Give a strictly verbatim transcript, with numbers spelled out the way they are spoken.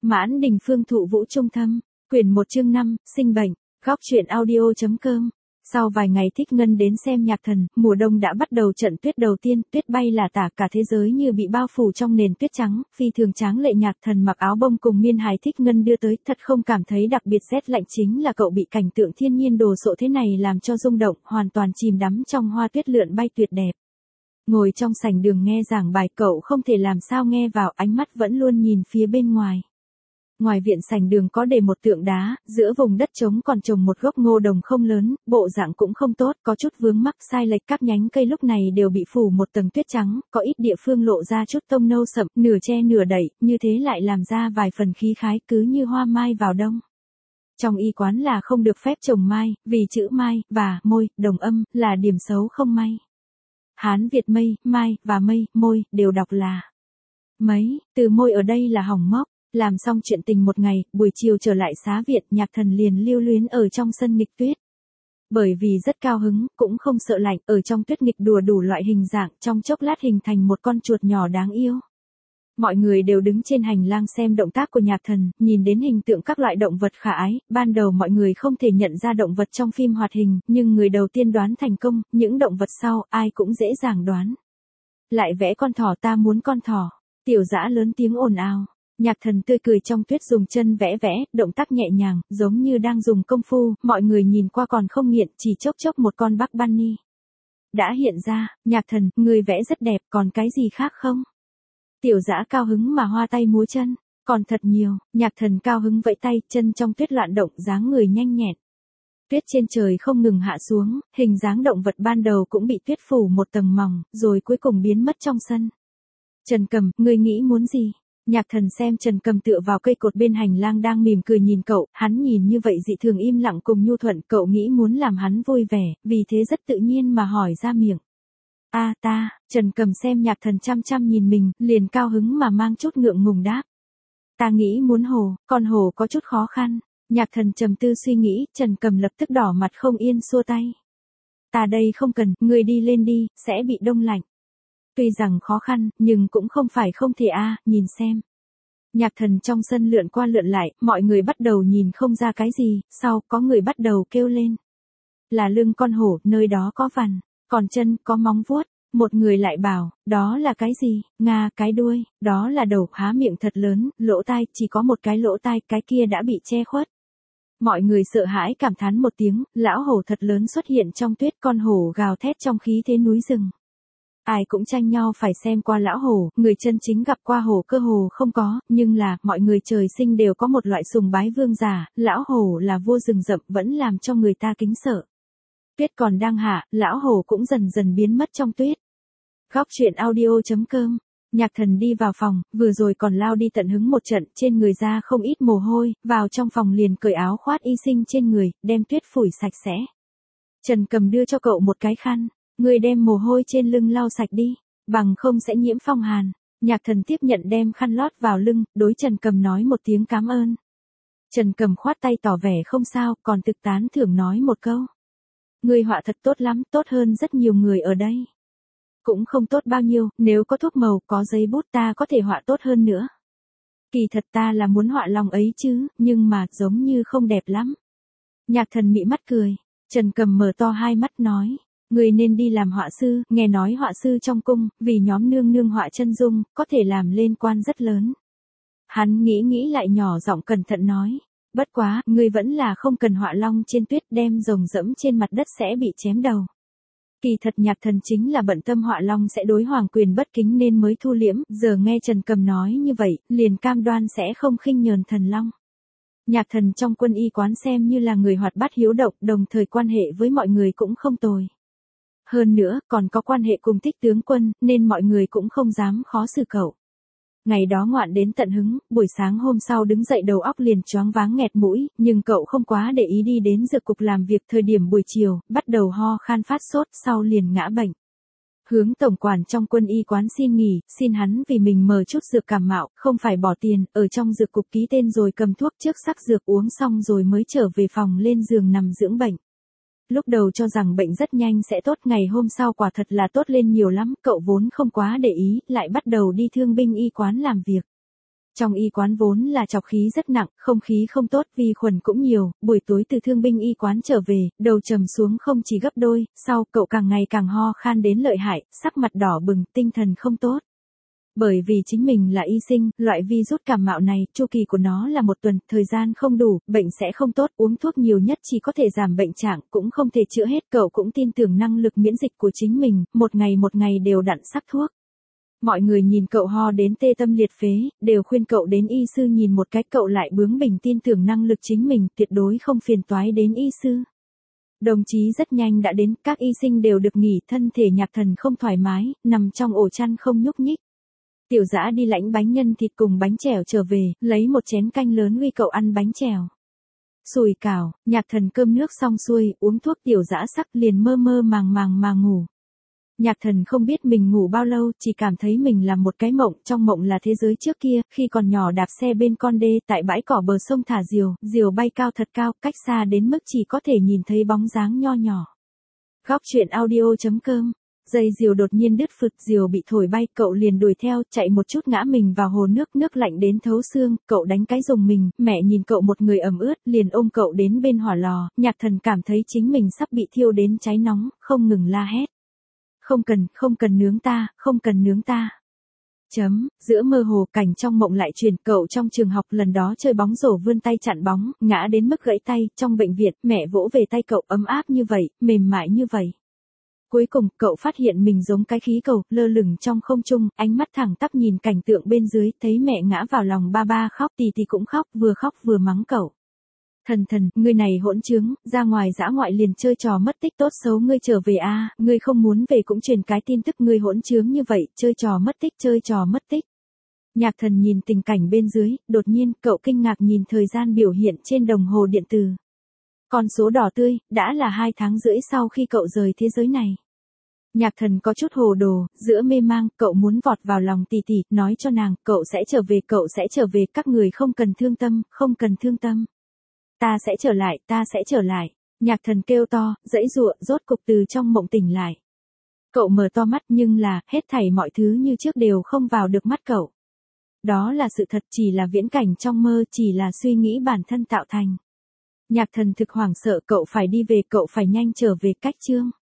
Mãn Đình Phương thụ Vũ Trung Thâm, quyển một chương năm, sinh bệnh, góc truyện audio.com. Sau vài ngày Thích Ngân đến xem nhạc thần, mùa đông đã bắt đầu trận tuyết đầu tiên, tuyết bay là tả, cả thế giới như bị bao phủ trong nền tuyết trắng, phi thường tráng lệ. Nhạc thần mặc áo bông cùng miên hài Thích Ngân đưa tới, thật không cảm thấy đặc biệt rét lạnh, chính là cậu bị cảnh tượng thiên nhiên đồ sộ thế này làm cho rung động, hoàn toàn chìm đắm trong hoa tuyết lượn bay tuyệt đẹp. Ngồi trong sảnh đường nghe giảng bài, cậu không thể làm sao nghe vào, ánh mắt vẫn luôn nhìn phía bên ngoài. Ngoài viện sảnh đường có để một tượng đá, giữa vùng đất trống còn trồng một gốc ngô đồng không lớn, bộ dạng cũng không tốt, có chút vướng mắc sai lệch, các nhánh cây lúc này đều bị phủ một tầng tuyết trắng, có ít địa phương lộ ra chút tông nâu sậm, nửa che nửa đậy, như thế lại làm ra vài phần khí khái, cứ như hoa mai vào đông. Trong y quán là không được phép trồng mai, vì chữ mai, và, môi, đồng âm, là điểm xấu không may. Hán Việt mây, mai, và mây, môi, đều đọc là mấy, từ môi ở đây là hỏng mốc. Làm xong chuyện tình một ngày, buổi chiều trở lại xá viện, nhạc thần liền lưu luyến ở trong sân nghịch tuyết. Bởi vì rất cao hứng, cũng không sợ lạnh, ở trong tuyết nghịch đùa đủ loại hình dạng, trong chốc lát hình thành một con chuột nhỏ đáng yêu. Mọi người đều đứng trên hành lang xem động tác của nhạc thần, nhìn đến hình tượng các loại động vật khả ái. Ban đầu mọi người không thể nhận ra động vật trong phim hoạt hình, nhưng người đầu tiên đoán thành công, những động vật sau, ai cũng dễ dàng đoán. Lại vẽ con thỏ, ta muốn con thỏ. Tiểu Dã lớn tiếng ồn ào. Nhạc thần tươi cười trong tuyết dùng chân vẽ vẽ, động tác nhẹ nhàng, giống như đang dùng công phu, mọi người nhìn qua còn không nghiện, chỉ chốc chốc một con Bugs Bunny đã hiện ra. Nhạc thần, người vẽ rất đẹp, còn cái gì khác không? Tiểu Dã cao hứng mà hoa tay múa chân, còn thật nhiều. Nhạc thần cao hứng vẫy tay, chân trong tuyết loạn động, dáng người nhanh nhẹn. Tuyết trên trời không ngừng hạ xuống, hình dáng động vật ban đầu cũng bị tuyết phủ một tầng mỏng, rồi cuối cùng biến mất trong sân. Trần Cầm, ngươi nghĩ muốn gì? Nhạc thần xem Trần Cầm tựa vào cây cột bên hành lang đang mỉm cười nhìn cậu, hắn nhìn như vậy dị thường im lặng cùng nhu thuận, cậu nghĩ muốn làm hắn vui vẻ, vì thế rất tự nhiên mà hỏi ra miệng. A à, ta, Trần Cầm xem nhạc thần chăm chăm nhìn mình, liền cao hứng mà mang chút ngượng ngùng đáp. Ta nghĩ muốn hồ, con hồ có chút khó khăn. Nhạc thần trầm tư suy nghĩ, Trần Cầm lập tức đỏ mặt không yên xua tay. Ta đây không cần, người đi lên đi, sẽ bị đông lạnh. Tuy rằng khó khăn, nhưng cũng không phải không thể a à, nhìn xem. Nhạc thần trong sân lượn qua lượn lại, mọi người bắt đầu nhìn không ra cái gì, sau có người bắt đầu kêu lên. Là lưng con hổ, nơi đó có vằn, còn chân, có móng vuốt. Một người lại bảo, đó là cái gì? Nga, cái đuôi, đó là đầu, há miệng thật lớn, lỗ tai, chỉ có một cái lỗ tai, cái kia đã bị che khuất. Mọi người sợ hãi cảm thán một tiếng, lão hổ thật lớn xuất hiện trong tuyết, con hổ gào thét trong khí thế núi rừng. Ai cũng tranh nhau phải xem qua lão hổ, người chân chính gặp qua hổ cơ hồ không có, nhưng là, mọi người trời sinh đều có một loại sùng bái vương giả, lão hổ là vua rừng rậm vẫn làm cho người ta kính sợ. Tuyết còn đang hạ, lão hổ cũng dần dần biến mất trong tuyết. Góc truyện audio.com. Nhạc thần đi vào phòng, vừa rồi còn lao đi tận hứng một trận, trên người ra không ít mồ hôi, vào trong phòng liền cởi áo khoát y sinh trên người, đem tuyết phủi sạch sẽ. Trần Cầm đưa cho cậu một cái khăn. Người đem mồ hôi trên lưng lau sạch đi, bằng không sẽ nhiễm phong hàn. Nhạc thần tiếp nhận đem khăn lót vào lưng, đối Trần Cầm nói một tiếng cảm ơn. Trần Cầm khoát tay tỏ vẻ không sao, còn thực tán thưởng nói một câu. Người họa thật tốt lắm, tốt hơn rất nhiều người ở đây. Cũng không tốt bao nhiêu, nếu có thuốc màu, có giấy bút ta có thể họa tốt hơn nữa. Kỳ thật ta là muốn họa lòng ấy chứ, nhưng mà giống như không đẹp lắm. Nhạc thần mị mắt cười, Trần Cầm mở to hai mắt nói. Người nên đi làm họa sư, nghe nói họa sư trong cung, vì nhóm nương nương họa chân dung, có thể làm lên quan rất lớn. Hắn nghĩ nghĩ lại nhỏ giọng cẩn thận nói. Bất quá, người vẫn là không cần họa long trên tuyết, đem rồng dẫm trên mặt đất sẽ bị chém đầu. Kỳ thật nhạc thần chính là bận tâm họa long sẽ đối hoàng quyền bất kính nên mới thu liễm, giờ nghe Trần Cầm nói như vậy, liền cam đoan sẽ không khinh nhờn thần long. Nhạc thần trong quân y quán xem như là người hoạt bát hiếu động, đồng thời quan hệ với mọi người cũng không tồi. Hơn nữa, còn có quan hệ cùng Thích tướng quân, nên mọi người cũng không dám khó xử cậu. Ngày đó ngoạn đến tận hứng, buổi sáng hôm sau đứng dậy đầu óc liền choáng váng nghẹt mũi, nhưng cậu không quá để ý đi đến dược cục làm việc. Thời điểm buổi chiều, bắt đầu ho khan phát sốt, sau liền ngã bệnh. Hướng tổng quản trong quân y quán xin nghỉ, xin hắn vì mình mở chút dược cảm mạo, không phải bỏ tiền, ở trong dược cục ký tên rồi cầm thuốc trước sắc dược uống xong rồi mới trở về phòng lên giường nằm dưỡng bệnh. Lúc đầu cho rằng bệnh rất nhanh sẽ tốt, ngày hôm sau quả thật là tốt lên nhiều lắm, cậu vốn không quá để ý, lại bắt đầu đi thương binh y quán làm việc. Trong y quán vốn là trọc khí rất nặng, không khí không tốt, vi khuẩn cũng nhiều, buổi tối từ thương binh y quán trở về, đầu trầm xuống không chỉ gấp đôi, sau cậu càng ngày càng ho khan đến lợi hại, sắc mặt đỏ bừng, tinh thần không tốt. Bởi vì chính mình là y sinh, loại virus cảm mạo này, chu kỳ của nó là một tuần, thời gian không đủ, bệnh sẽ không tốt, uống thuốc nhiều nhất chỉ có thể giảm bệnh trạng, cũng không thể chữa hết, cậu cũng tin tưởng năng lực miễn dịch của chính mình, một ngày một ngày đều đặn sắc thuốc. Mọi người nhìn cậu ho đến tê tâm liệt phế, đều khuyên cậu đến y sư nhìn một cái, cậu lại bướng bỉnh tin tưởng năng lực chính mình, tuyệt đối không phiền toái đến y sư. Đồng chí rất nhanh đã đến, các y sinh đều được nghỉ, thân thể Nhạc Thần không thoải mái, nằm trong ổ chăn không nhúc nhích. Tiểu Dã đi lãnh bánh nhân thịt cùng bánh chèo trở về, lấy một chén canh lớn uy cậu ăn bánh chèo. Sùi cảo, Nhạc Thần cơm nước xong xuôi, uống thuốc, Tiểu Dã sắc liền mơ mơ màng màng mà ngủ. Nhạc Thần không biết mình ngủ bao lâu, chỉ cảm thấy mình là một cái mộng, trong mộng là thế giới trước kia, khi còn nhỏ đạp xe bên con đê, tại bãi cỏ bờ sông thả diều, diều bay cao thật cao, cách xa đến mức chỉ có thể nhìn thấy bóng dáng nho nhỏ. Góc truyện audio chấm com. Dây diều đột nhiên đứt phực, diều bị thổi bay, cậu liền đuổi theo, chạy một chút ngã mình vào hồ nước, nước lạnh đến thấu xương, cậu đánh cái rùng mình, mẹ nhìn cậu một người ẩm ướt, liền ôm cậu đến bên hỏa lò, Nhạc Thần cảm thấy chính mình sắp bị thiêu đến cháy nóng, không ngừng la hét. Không cần, không cần nướng ta, không cần nướng ta. Chấm, giữa mơ hồ cảnh trong mộng lại truyền, cậu trong trường học lần đó chơi bóng rổ vươn tay chặn bóng, ngã đến mức gãy tay, trong bệnh viện, mẹ vỗ về tay cậu ấm áp như vậy, mềm mại như vậy. Cuối cùng, cậu phát hiện mình giống cái khí cầu, lơ lửng trong không trung, ánh mắt thẳng tắp nhìn cảnh tượng bên dưới, thấy mẹ ngã vào lòng ba ba khóc, tì tì cũng khóc, vừa khóc vừa mắng cậu. Thần thần, ngươi này hỗn trướng, ra ngoài dã ngoại liền chơi trò mất tích, tốt xấu ngươi trở về a, à, ngươi không muốn về cũng truyền cái tin tức, ngươi hỗn trướng như vậy, chơi trò mất tích, chơi trò mất tích. Nhạc Thần nhìn tình cảnh bên dưới, đột nhiên, cậu kinh ngạc nhìn thời gian biểu hiện trên đồng hồ điện tử. Con số đỏ tươi, đã là hai tháng rưỡi sau khi cậu rời thế giới này. Nhạc Thần có chút hồ đồ, giữa mê mang, cậu muốn vọt vào lòng tì tì, nói cho nàng, cậu sẽ trở về, cậu sẽ trở về, các người không cần thương tâm, không cần thương tâm. Ta sẽ trở lại, ta sẽ trở lại. Nhạc Thần kêu to, giãy giụa, rốt cục từ trong mộng tỉnh lại. Cậu mở to mắt nhưng là, hết thảy mọi thứ như trước đều không vào được mắt cậu. Đó là sự thật, chỉ là viễn cảnh trong mơ, chỉ là suy nghĩ bản thân tạo thành. Nhạc Thần thực hoảng sợ, cậu phải đi về, cậu phải nhanh trở về, cách chương.